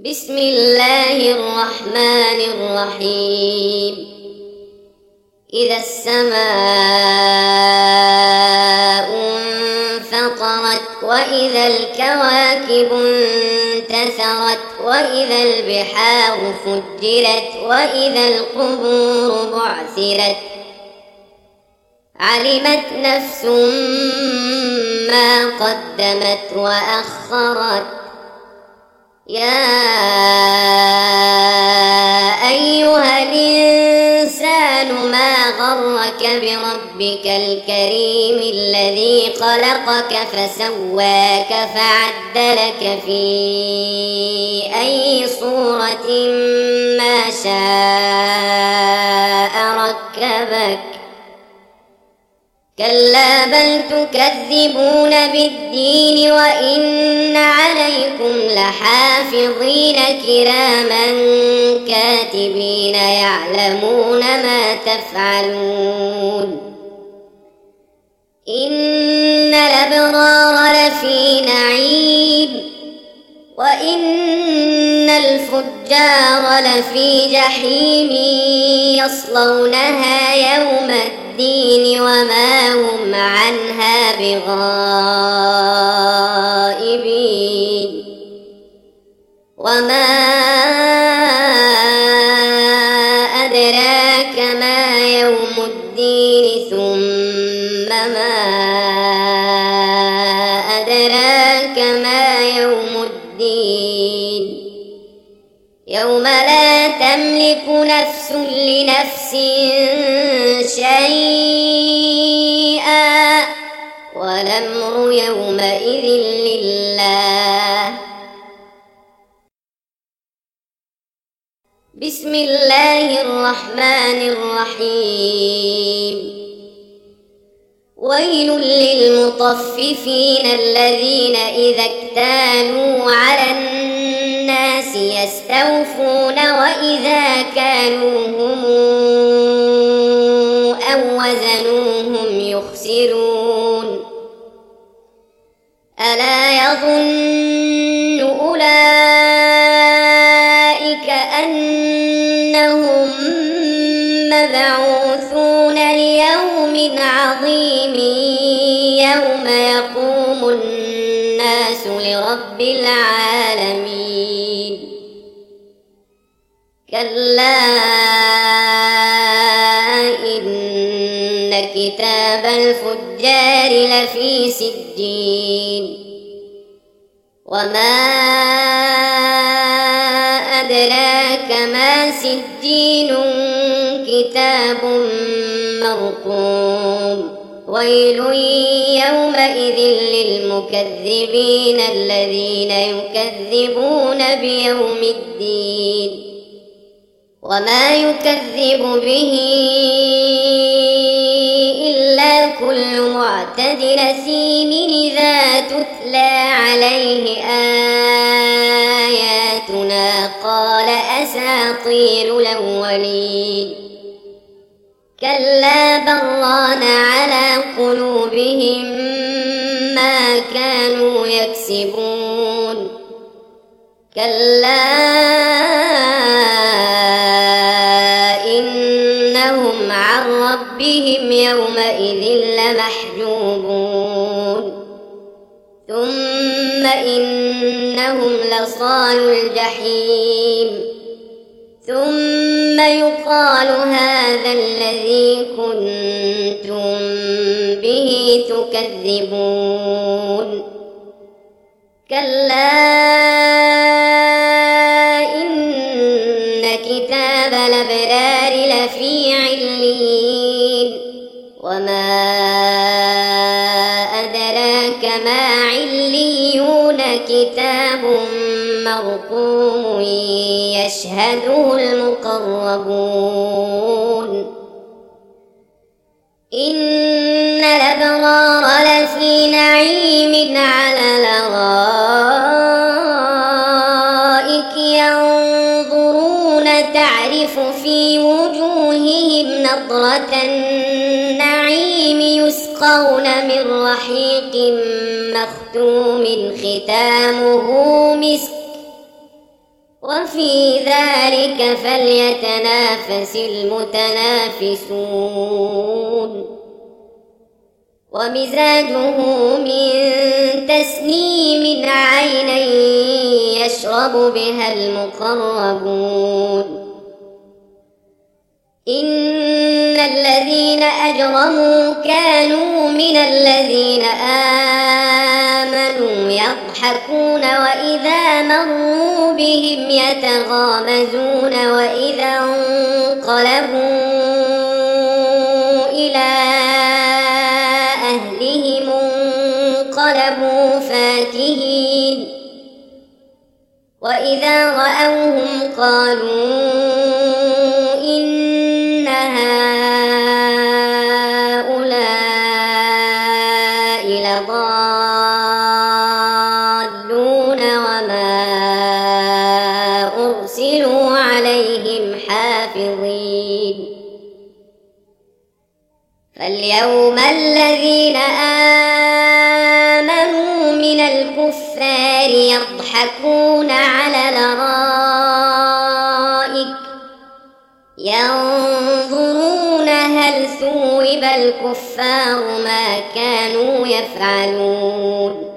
بسم الله الرحمن الرحيم. إذا السماء انفطرت وإذا الكواكب انتثرت وإذا البحار فجرت وإذا القبور بعثرت علمت نفس ما قدمت وأخرت. يا أيها الإنسان ما غرك بربك الكريم الذي خلقك فسواك فعدلك في أي صورة ما شاء ركبك. كلا بل تكذبون بالدين وإن عليكم لحافظين كراما كاتبين يعلمون ما تفعلون. إن الأبرار لفي نعيم وإن الفجار لفي جحيم يصلونها يوم الدين وما هم عنها بغائبين. وما أدراك ما يوم الدين ثم ما أدراك ما يوم الدين. يوم لا تملك نفس لنفس شيئا والأمر يومئذ لله. بسم الله الرحمن الرحيم. ويل للمطففين الذين إذا اكتالوا على الناس يستوفون وإذا كالوهم أو وزنوهم يخسرون. ألا يظن أولئك أنهم مبعوثون ليوم عظيم يوم يقوم الناس لرب العالمين. كلا إن كتاب الفجار لفي سجين. وما أدراك ما سجين كتاب مرقوم. ويل يومئذ للمكذبين الذين يكذبون بيوم الدين. وما يكذب به إلا كل معتد أثيم إذا تتلى عليه آياتنا قال أساطير الأولين. كلا بران على قلوبهم ما كانوا يكسبون. كلا إنهم عن ربهم يومئذ لمحجوبون. ثم إنهم لصالو الجحيم. ثم يقال هذا الذي كنتم به تكذبون. كلا إن كتاب الأبرار لفي عليين. وما أدراك ما عليون كتاب مرقوم يشهده المقربون. إن الأبرار لفي نعيم على الأرائك ينظرون تعرف في وجوههم نضرة النعيم يسقون من رحيق مختوم ختامه مسك وفي ذلك فليتنافس المتنافسون ومزاجه من تسنيم عينا يشرب بها المقربون إن الذين أجرموا كانوا من الذين آمنوا يضحكون وإذا مروا بهم يتغامزون وإذا انقلبوا إلى أهلهم انقلبوا فاكهين وإذا رأوهم قالوا إن هؤلاء لضالون وما أرسلوا عليهم حافظين فاليوم الذين آمنوا من الكفار يضحكون على الأرائك ينظرون هل ثوب الكفار ما كانوا يفعلون